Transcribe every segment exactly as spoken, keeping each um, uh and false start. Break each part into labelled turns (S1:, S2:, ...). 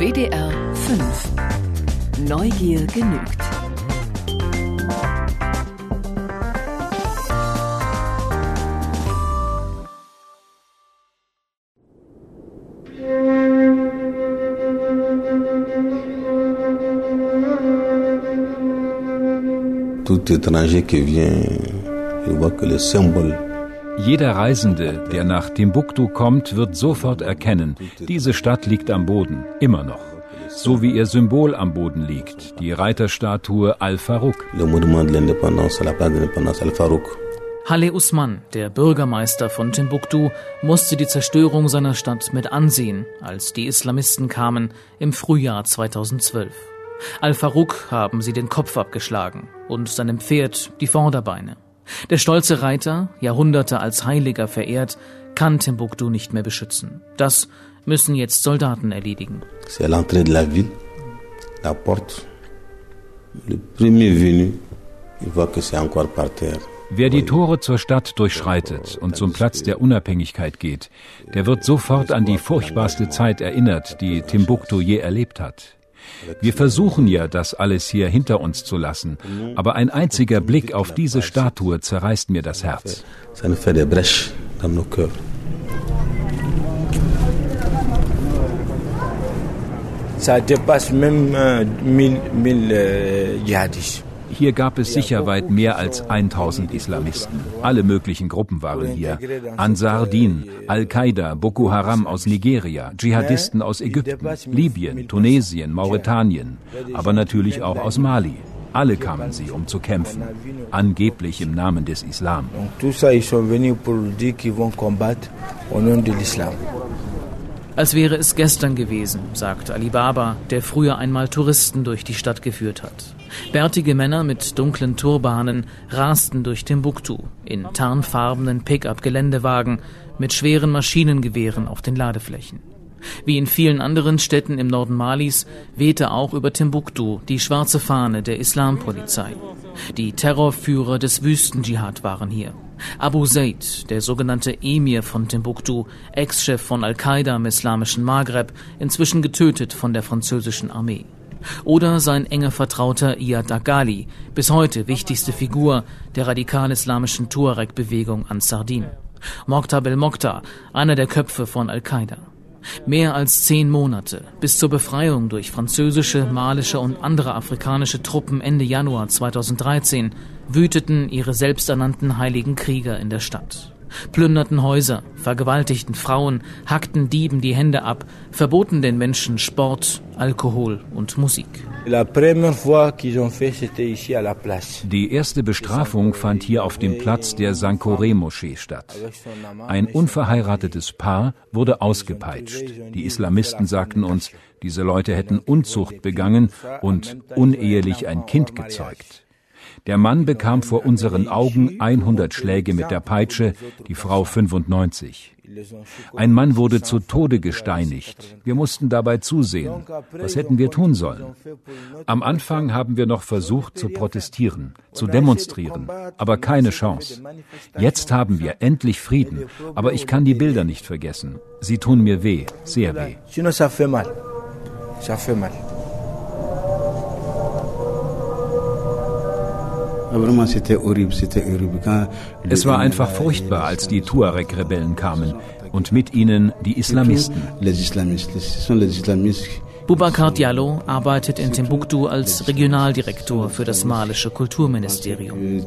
S1: W D R fünf. Neugier genügt.
S2: Tout étranger qui vient, il voit que le symbole.
S3: Jeder Reisende, der nach Timbuktu kommt, wird sofort erkennen, diese Stadt liegt am Boden, immer noch. So wie ihr Symbol am Boden liegt, die Reiterstatue Al-Farouk.
S2: Le monument de l'indépendance, la place de l'indépendance Al-Farouk.
S4: Halle Usman, der Bürgermeister von Timbuktu, musste die Zerstörung seiner Stadt mit ansehen, als die Islamisten kamen im Frühjahr zweitausendzwölf. Al-Farouk haben sie den Kopf abgeschlagen und seinem Pferd die Vorderbeine. Der stolze Reiter, Jahrhunderte als Heiliger verehrt, kann Timbuktu nicht mehr beschützen. Das müssen jetzt Soldaten erledigen.
S2: C'est à l'entrée de la ville, la porte. Le premier venu, il voit que c'est encore par terre.
S3: Wer die Tore zur Stadt durchschreitet und zum Platz der Unabhängigkeit geht, der wird sofort an die furchtbarste Zeit erinnert, die Timbuktu je erlebt hat. Wir versuchen ja, das alles hier hinter uns zu lassen, aber ein einziger Blick auf diese Statue zerreißt mir das Herz.
S2: Ça nous fait des brèches dans nos cœurs.
S5: Ça dépasse même mille, mille djihadistes.
S3: Hier gab es sicher weit mehr als tausend Islamisten. Alle möglichen Gruppen waren hier. Ansar Din, Al-Qaida, Boko Haram aus Nigeria, Dschihadisten aus Ägypten, Libyen, Tunesien, Mauretanien, aber natürlich auch aus Mali. Alle kamen sie, um zu kämpfen, angeblich im Namen des Islam.
S4: Als wäre es gestern gewesen, sagt Ali Baba, der früher einmal Touristen durch die Stadt geführt hat. Bärtige Männer mit dunklen Turbanen rasten durch Timbuktu in tarnfarbenen Pick-up-Geländewagen mit schweren Maschinengewehren auf den Ladeflächen. Wie in vielen anderen Städten im Norden Malis wehte auch über Timbuktu die schwarze Fahne der Islampolizei. Die Terrorführer des Wüstendschihad waren hier. Abu Zaid, der sogenannte Emir von Timbuktu, Ex-Chef von Al-Qaida im islamischen Maghreb, inzwischen getötet von der französischen Armee. Oder sein enger Vertrauter Iyad Aghali, bis heute wichtigste Figur der radikal-islamischen Tuareg-Bewegung Ansar Din. Mokhtar Belmokhtar, einer der Köpfe von Al-Qaida. Mehr als zehn Monate bis zur Befreiung durch französische, malische und andere afrikanische Truppen Ende Januar zweitausenddreizehn wüteten ihre selbsternannten heiligen Krieger in der Stadt. Plünderten Häuser, vergewaltigten Frauen, hackten Dieben die Hände ab, verboten den Menschen Sport, Alkohol und Musik.
S3: Die erste Bestrafung fand hier auf dem Platz der Sankore-Moschee statt. Ein unverheiratetes Paar wurde ausgepeitscht. Die Islamisten sagten uns, diese Leute hätten Unzucht begangen und unehelich ein Kind gezeugt. Der Mann bekam vor unseren Augen hundert Schläge mit der Peitsche, die Frau fünfundneunzig. Ein Mann wurde zu Tode gesteinigt. Wir mussten dabei zusehen. Was hätten wir tun sollen? Am Anfang haben wir noch versucht zu protestieren, zu demonstrieren, aber keine Chance. Jetzt haben wir endlich Frieden, aber ich kann die Bilder nicht vergessen. Sie tun mir weh, sehr weh. Es war einfach furchtbar, als die Tuareg-Rebellen kamen und mit ihnen die Islamisten.
S4: Boubacar Diallo arbeitet in Timbuktu als Regionaldirektor für das malische Kulturministerium.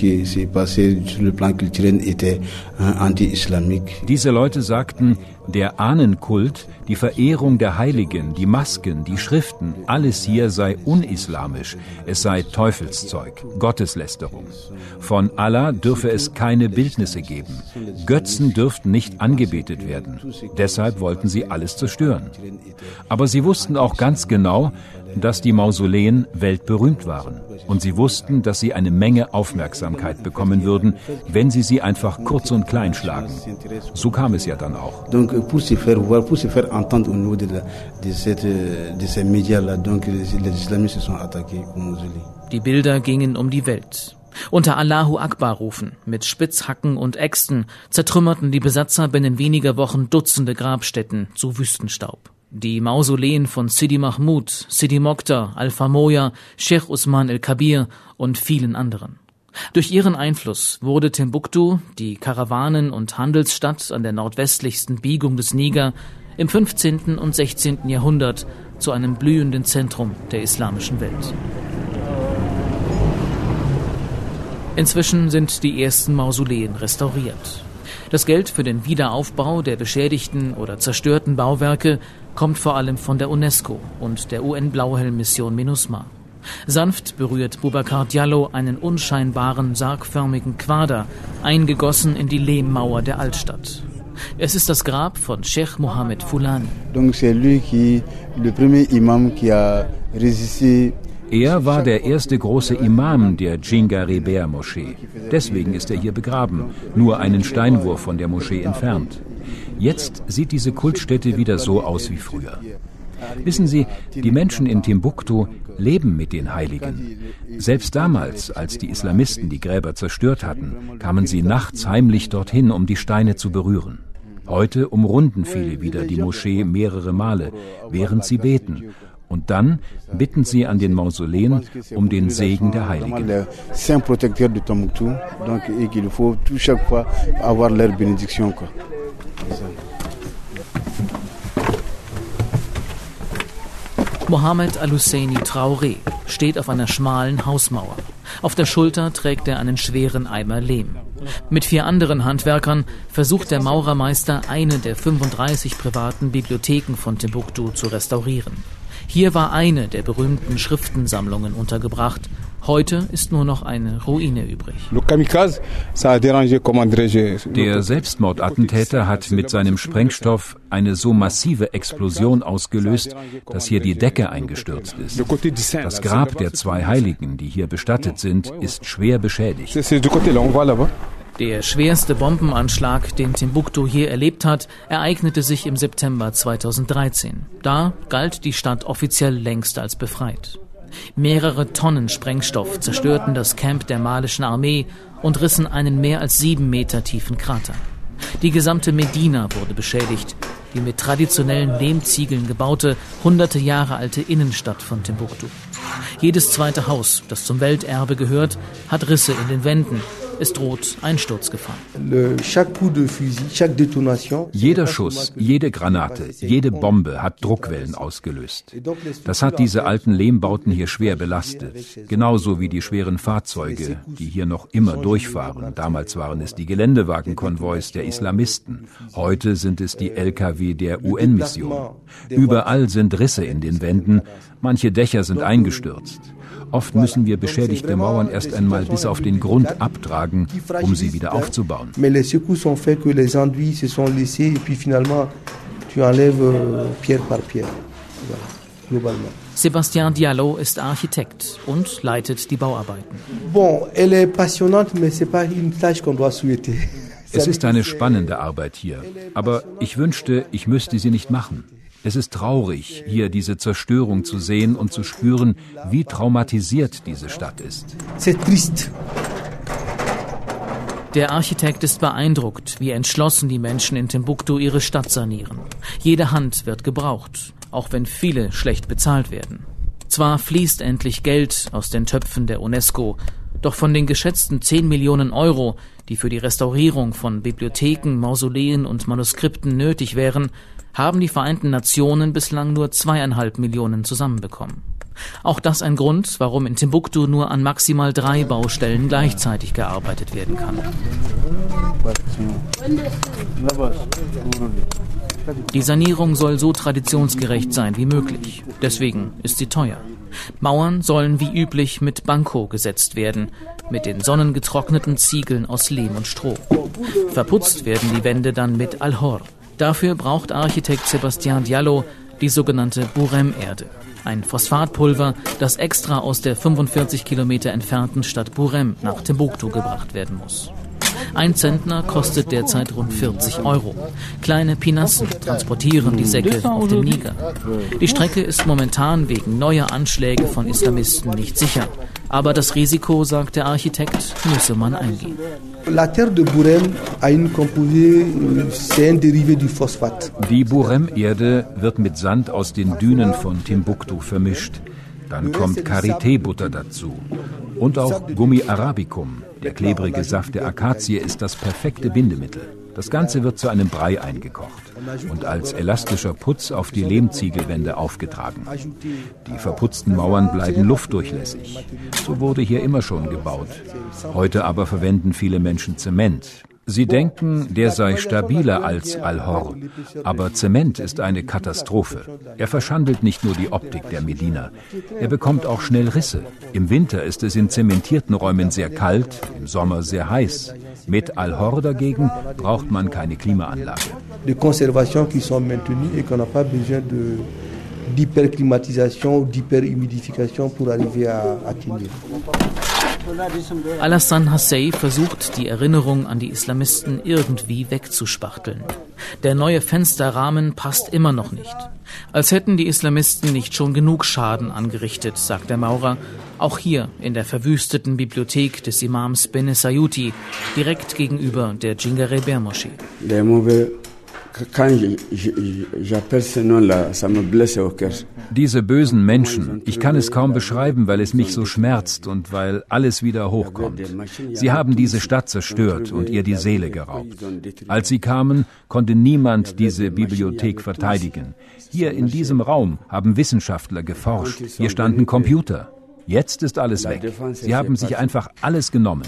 S3: Diese Leute sagten, der Ahnenkult, die Verehrung der Heiligen, die Masken, die Schriften, alles hier sei unislamisch, es sei Teufelszeug, Gotteslästerung. Von Allah dürfe es keine Bildnisse geben. Götzen dürften nicht angebetet werden. Deshalb wollten sie alles zerstören. Aber sie wussten auch ganz genau, dass die Mausoleen weltberühmt waren. Und sie wussten, dass sie eine Menge Aufmerksamkeit bekommen würden, wenn sie sie einfach kurz und klein schlagen. So kam es ja dann auch.
S4: Die Bilder gingen um die Welt. Unter Allahu Akbar rufen, mit Spitzhacken und Äxten zertrümmerten die Besatzer binnen weniger Wochen Dutzende Grabstätten zu Wüstenstaub. Die Mausoleen von Sidi Mahmoud, Sidi Mokhtar, Alpha Moya, Sheikh Usman el-Kabir und vielen anderen. Durch ihren Einfluss wurde Timbuktu, die Karawanen- und Handelsstadt an der nordwestlichsten Biegung des Niger, im fünfzehnten und sechzehnten Jahrhundert zu einem blühenden Zentrum der islamischen Welt. Inzwischen sind die ersten Mausoleen restauriert. Das Geld für den Wiederaufbau der beschädigten oder zerstörten Bauwerke kommt vor allem von der UNESCO und der U N-Blauhelm-Mission MINUSMA. Sanft berührt Boubacar Diallo einen unscheinbaren, sargförmigen Quader, eingegossen in die Lehmmauer der Altstadt. Es ist das Grab von Sheikh Mohammed Fulani.
S3: Er war der erste große Imam der Djingaribert-Moschee. Deswegen ist er hier begraben, nur einen Steinwurf von der Moschee entfernt. Jetzt sieht diese Kultstätte wieder so aus wie früher. Wissen Sie, die Menschen in Timbuktu leben mit den Heiligen. Selbst damals, als die Islamisten die Gräber zerstört hatten, kamen sie nachts heimlich dorthin, um die Steine zu berühren. Heute umrunden viele wieder die Moschee mehrere Male, während sie beten. Und dann bitten sie an den Mausoleen um den Segen der Heiligen.
S4: Mohammed Al-Husseini Traoré steht auf einer schmalen Hausmauer. Auf der Schulter trägt er einen schweren Eimer Lehm. Mit vier anderen Handwerkern versucht der Maurermeister, eine der fünfunddreißig privaten Bibliotheken von Timbuktu zu restaurieren. Hier war eine der berühmten Schriftensammlungen untergebracht. Heute ist nur noch eine Ruine übrig.
S3: Der Selbstmordattentäter hat mit seinem Sprengstoff eine so massive Explosion ausgelöst, dass hier die Decke eingestürzt ist. Das Grab der zwei Heiligen, die hier bestattet sind, ist schwer beschädigt.
S4: Der schwerste Bombenanschlag, den Timbuktu je erlebt hat, ereignete sich im September zweitausenddreizehn. Da galt die Stadt offiziell längst als befreit. Mehrere Tonnen Sprengstoff zerstörten das Camp der malischen Armee und rissen einen mehr als sieben Meter tiefen Krater. Die gesamte Medina wurde beschädigt, die mit traditionellen Lehmziegeln gebaute, hunderte Jahre alte Innenstadt von Timbuktu. Jedes zweite Haus, das zum Welterbe gehört, hat Risse in den Wänden. Es droht Einsturzgefahr.
S3: Jeder Schuss, jede Granate, jede Bombe hat Druckwellen ausgelöst. Das hat diese alten Lehmbauten hier schwer belastet. Genauso wie die schweren Fahrzeuge, die hier noch immer durchfahren. Damals waren es die Geländewagenkonvois der Islamisten. Heute sind es die L K W der U N-Mission. Überall sind Risse in den Wänden. Manche Dächer sind eingestürzt. Oft müssen wir beschädigte Mauern erst einmal bis auf den Grund abtragen, um sie wieder aufzubauen.
S4: Sébastien Diallo ist Architekt und leitet die Bauarbeiten.
S3: Es ist eine spannende Arbeit hier, aber ich wünschte, ich müsste sie nicht machen. Es ist traurig, hier diese Zerstörung zu sehen und zu spüren, wie traumatisiert diese Stadt ist.
S4: Der Architekt ist beeindruckt, wie entschlossen die Menschen in Timbuktu ihre Stadt sanieren. Jede Hand wird gebraucht, auch wenn viele schlecht bezahlt werden. Zwar fließt endlich Geld aus den Töpfen der UNESCO, doch von den geschätzten zehn Millionen Euro, die für die Restaurierung von Bibliotheken, Mausoleen und Manuskripten nötig wären, haben die Vereinten Nationen bislang nur zweieinhalb Millionen zusammenbekommen. Auch das ein Grund, warum in Timbuktu nur an maximal drei Baustellen gleichzeitig gearbeitet werden kann. Die Sanierung soll so traditionsgerecht sein wie möglich. Deswegen ist sie teuer. Mauern sollen wie üblich mit Banko gesetzt werden, mit den sonnengetrockneten Ziegeln aus Lehm und Stroh. Verputzt werden die Wände dann mit Al-Hor. Dafür braucht Architekt Sébastien Diallo die sogenannte Burem-Erde, ein Phosphatpulver, das extra aus der fünfundvierzig Kilometer entfernten Stadt Burem nach Timbuktu gebracht werden muss. Ein Zentner kostet derzeit rund vierzig Euro. Kleine Pinassen transportieren die Säcke auf dem Niger. Die Strecke ist momentan wegen neuer Anschläge von Islamisten nicht sicher. Aber das Risiko, sagt der Architekt, müsse man eingehen.
S6: La terre de Bourem a une composée, c'est un dérivé du phosphate.
S3: Die Bourem-Erde wird mit Sand aus den Dünen von Timbuktu vermischt. Dann kommt Karité-Butter dazu. Und auch Gummi arabicum. Der klebrige Saft der Akazie ist das perfekte Bindemittel. Das Ganze wird zu einem Brei eingekocht und als elastischer Putz auf die Lehmziegelwände aufgetragen. Die verputzten Mauern bleiben luftdurchlässig. So wurde hier immer schon gebaut. Heute aber verwenden viele Menschen Zement. Sie denken, der sei stabiler als Al-Hor. Aber Zement ist eine Katastrophe. Er verschandelt nicht nur die Optik der Medina. Er bekommt auch schnell Risse. Im Winter ist es in zementierten Räumen sehr kalt, im Sommer sehr heiß. Mit Al-Hor dagegen braucht man keine Klimaanlage.
S6: De conservation qui sont maintenues et qu'on n'a pas besoin de d'hyperclimatisation ou d'hyperhumidification pour arriver à, à tenir.
S4: Alassane Hassey versucht, die Erinnerung an die Islamisten irgendwie wegzuspachteln. Der neue Fensterrahmen passt immer noch nicht. Als hätten die Islamisten nicht schon genug Schaden angerichtet, sagt der Maurer. Auch hier in der verwüsteten Bibliothek des Imams Bene Sayuti, direkt gegenüber der Djingareh-Ber-Moschee.
S3: Diese bösen Menschen, ich kann es kaum beschreiben, weil es mich so schmerzt und weil alles wieder hochkommt. Sie haben diese Stadt zerstört und ihr die Seele geraubt. Als sie kamen, konnte niemand diese Bibliothek verteidigen. Hier in diesem Raum haben Wissenschaftler geforscht. Hier standen Computer. Jetzt ist alles weg. Sie haben sich einfach alles genommen.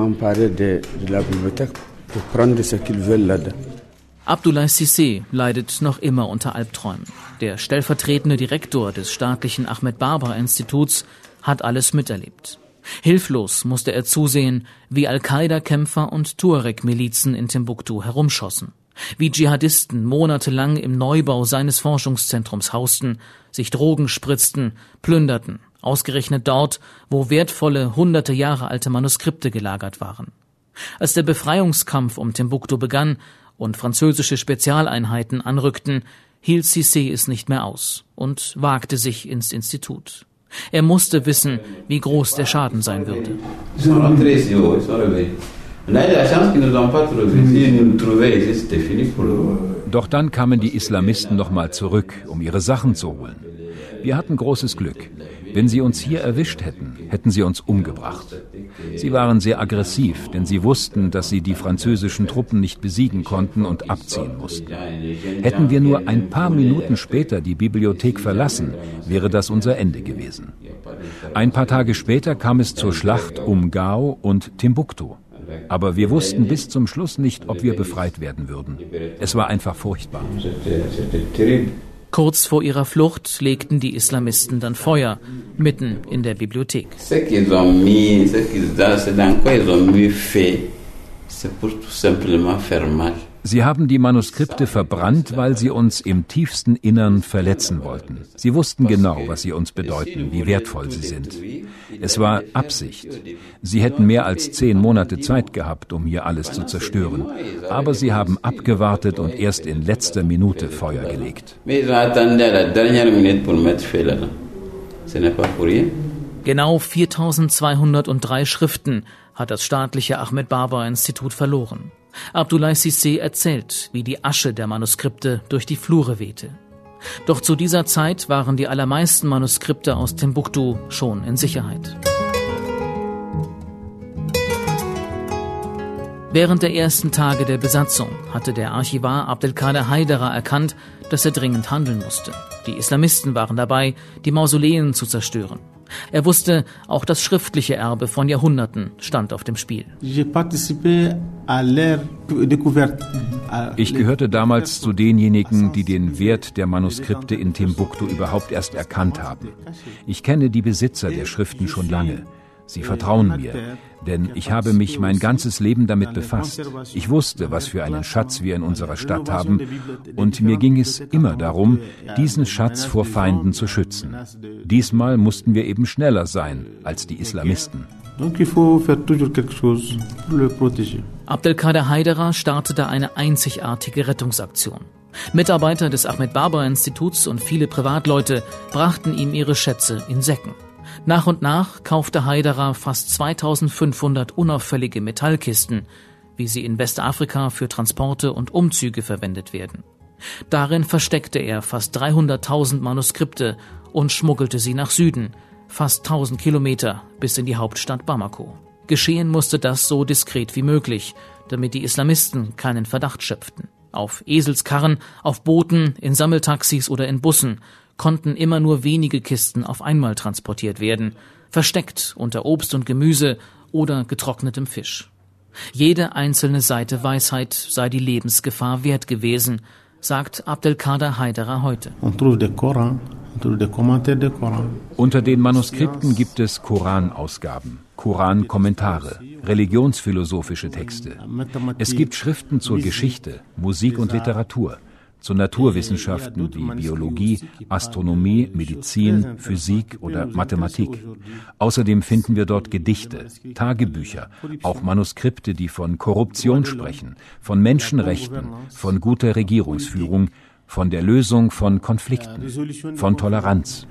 S4: Abdoulaye Cissé leidet noch immer unter Albträumen. Der stellvertretende Direktor des staatlichen Ahmed Barber-Instituts hat alles miterlebt. Hilflos musste er zusehen, wie Al-Qaida-Kämpfer und Tuareg-Milizen in Timbuktu herumschossen, wie Dschihadisten monatelang im Neubau seines Forschungszentrums hausten, sich Drogen spritzten, plünderten, ausgerechnet dort, wo wertvolle, hunderte Jahre alte Manuskripte gelagert waren. Als der Befreiungskampf um Timbuktu begann und französische Spezialeinheiten anrückten, hielt Cissé es nicht mehr aus und wagte sich ins Institut. Er musste wissen, wie groß der Schaden sein würde.
S3: Doch dann kamen die Islamisten nochmal zurück, um ihre Sachen zu holen. Wir hatten großes Glück. Wenn sie uns hier erwischt hätten, hätten sie uns umgebracht. Sie waren sehr aggressiv, denn sie wussten, dass sie die französischen Truppen nicht besiegen konnten und abziehen mussten. Hätten wir nur ein paar Minuten später die Bibliothek verlassen, wäre das unser Ende gewesen. Ein paar Tage später kam es zur Schlacht um Gao und Timbuktu. Aber wir wussten bis zum Schluss nicht, ob wir befreit werden würden. Es war einfach furchtbar.
S4: Kurz vor ihrer Flucht legten die Islamisten dann Feuer, mitten in der Bibliothek.
S3: Sie haben die Manuskripte verbrannt, weil sie uns im tiefsten Innern verletzen wollten. Sie wussten genau, was sie uns bedeuten, wie wertvoll sie sind. Es war Absicht. Sie hätten mehr als zehn Monate Zeit gehabt, um hier alles zu zerstören. Aber sie haben abgewartet und erst in letzter Minute Feuer gelegt.
S4: Genau viertausendzweihundertdrei Schriften hat das staatliche Ahmed Barber-Institut verloren. Abdoulaye Cissé erzählt, wie die Asche der Manuskripte durch die Flure wehte. Doch zu dieser Zeit waren die allermeisten Manuskripte aus Timbuktu schon in Sicherheit. Während der ersten Tage der Besatzung hatte der Archivar Abdelkader Haidara erkannt, dass er dringend handeln musste. Die Islamisten waren dabei, die Mausoleen zu zerstören. Er wusste, auch das schriftliche Erbe von Jahrhunderten stand auf dem Spiel.
S3: Ich gehörte damals zu denjenigen, die den Wert der Manuskripte in Timbuktu überhaupt erst erkannt haben. Ich kenne die Besitzer der Schriften schon lange. Sie vertrauen mir, denn ich habe mich mein ganzes Leben damit befasst. Ich wusste, was für einen Schatz wir in unserer Stadt haben, und mir ging es immer darum, diesen Schatz vor Feinden zu schützen. Diesmal mussten wir eben schneller sein als die Islamisten.
S4: Abdelkader Haiderer startete eine einzigartige Rettungsaktion. Mitarbeiter des Ahmed-Barber-Instituts und viele Privatleute brachten ihm ihre Schätze in Säcken. Nach und nach kaufte Haiderer fast zweitausendfünfhundert unauffällige Metallkisten, wie sie in Westafrika für Transporte und Umzüge verwendet werden. Darin versteckte er fast dreihunderttausend Manuskripte und schmuggelte sie nach Süden, fast tausend Kilometer bis in die Hauptstadt Bamako. Geschehen musste das so diskret wie möglich, damit die Islamisten keinen Verdacht schöpften. Auf Eselskarren, auf Booten, in Sammeltaxis oder in Bussen konnten immer nur wenige Kisten auf einmal transportiert werden, versteckt unter Obst und Gemüse oder getrocknetem Fisch. Jede einzelne Seite Weisheit sei die Lebensgefahr wert gewesen, sagt Abdelkader Haiderer heute.
S3: Unter den Manuskripten gibt es Koranausgaben, Korankommentare, religionsphilosophische Texte. Es gibt Schriften zur Geschichte, Musik und Literatur, zu Naturwissenschaften wie Biologie, Astronomie, Medizin, Physik oder Mathematik. Außerdem finden wir dort Gedichte, Tagebücher, auch Manuskripte, die von Korruption sprechen, von Menschenrechten, von guter Regierungsführung, von der Lösung von Konflikten, von Toleranz.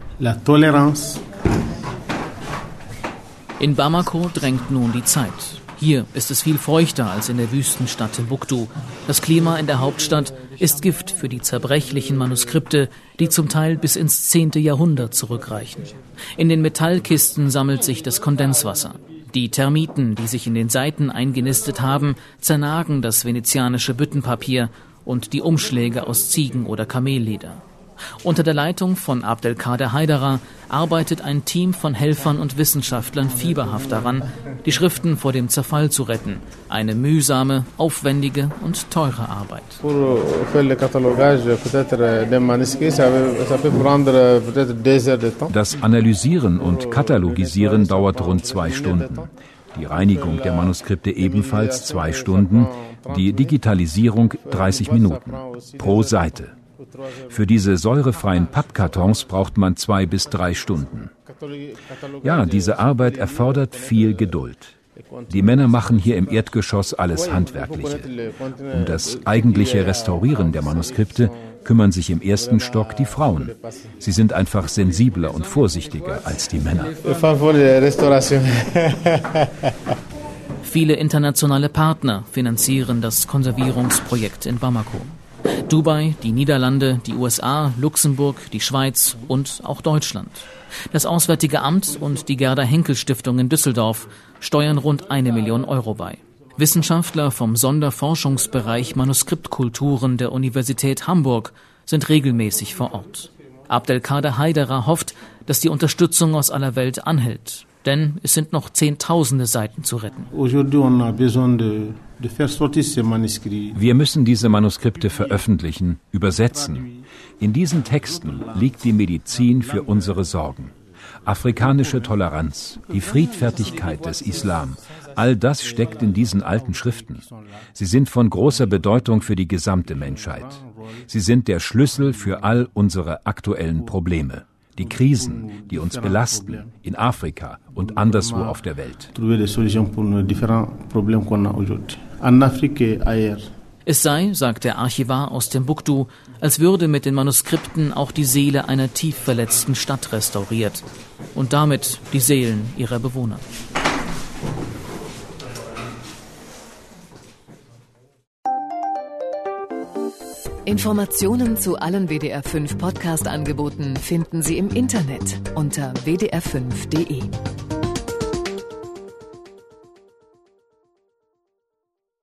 S4: In Bamako drängt nun die Zeit. Hier ist es viel feuchter als in der Wüstenstadt Timbuktu. Das Klima in der Hauptstadt ist Gift für die zerbrechlichen Manuskripte, die zum Teil bis ins zehnte Jahrhundert zurückreichen. In den Metallkisten sammelt sich das Kondenswasser. Die Termiten, die sich in den Seiten eingenistet haben, zernagen das venezianische Büttenpapier und die Umschläge aus Ziegen- oder Kamelleder. Unter der Leitung von Abdelkader Haiderer arbeitet ein Team von Helfern und Wissenschaftlern fieberhaft daran, die Schriften vor dem Zerfall zu retten. Eine mühsame, aufwendige und teure Arbeit.
S3: Das Analysieren und Katalogisieren dauert rund zwei Stunden. Die Reinigung der Manuskripte ebenfalls zwei Stunden, die Digitalisierung dreißig Minuten pro Seite. Für diese säurefreien Pappkartons braucht man zwei bis drei Stunden. Ja, diese Arbeit erfordert viel Geduld. Die Männer machen hier im Erdgeschoss alles Handwerkliche. Um das eigentliche Restaurieren der Manuskripte kümmern sich im ersten Stock die Frauen. Sie sind einfach sensibler und vorsichtiger als die Männer.
S4: Viele internationale Partner finanzieren das Konservierungsprojekt in Bamako. Dubai, die Niederlande, die U S A, Luxemburg, die Schweiz und auch Deutschland. Das Auswärtige Amt und die Gerda-Henkel-Stiftung in Düsseldorf steuern rund eine Million Euro bei. Wissenschaftler vom Sonderforschungsbereich Manuskriptkulturen der Universität Hamburg sind regelmäßig vor Ort. Abdelkader Haiderer hofft, dass die Unterstützung aus aller Welt anhält. Denn es sind noch zehntausende Seiten zu retten.
S3: Wir müssen diese Manuskripte veröffentlichen, übersetzen. In diesen Texten liegt die Medizin für unsere Sorgen. Afrikanische Toleranz, die Friedfertigkeit des Islam, all das steckt in diesen alten Schriften. Sie sind von großer Bedeutung für die gesamte Menschheit. Sie sind der Schlüssel für all unsere aktuellen Probleme. Die Krisen, die uns belasten, in Afrika und anderswo auf der Welt.
S4: Es sei, sagt der Archivar aus Timbuktu, als würde mit den Manuskripten auch die Seele einer tief verletzten Stadt restauriert und damit die Seelen ihrer Bewohner.
S1: Informationen zu allen W D R fünf Podcast-Angeboten finden Sie im Internet unter w d r fünf punkt d e.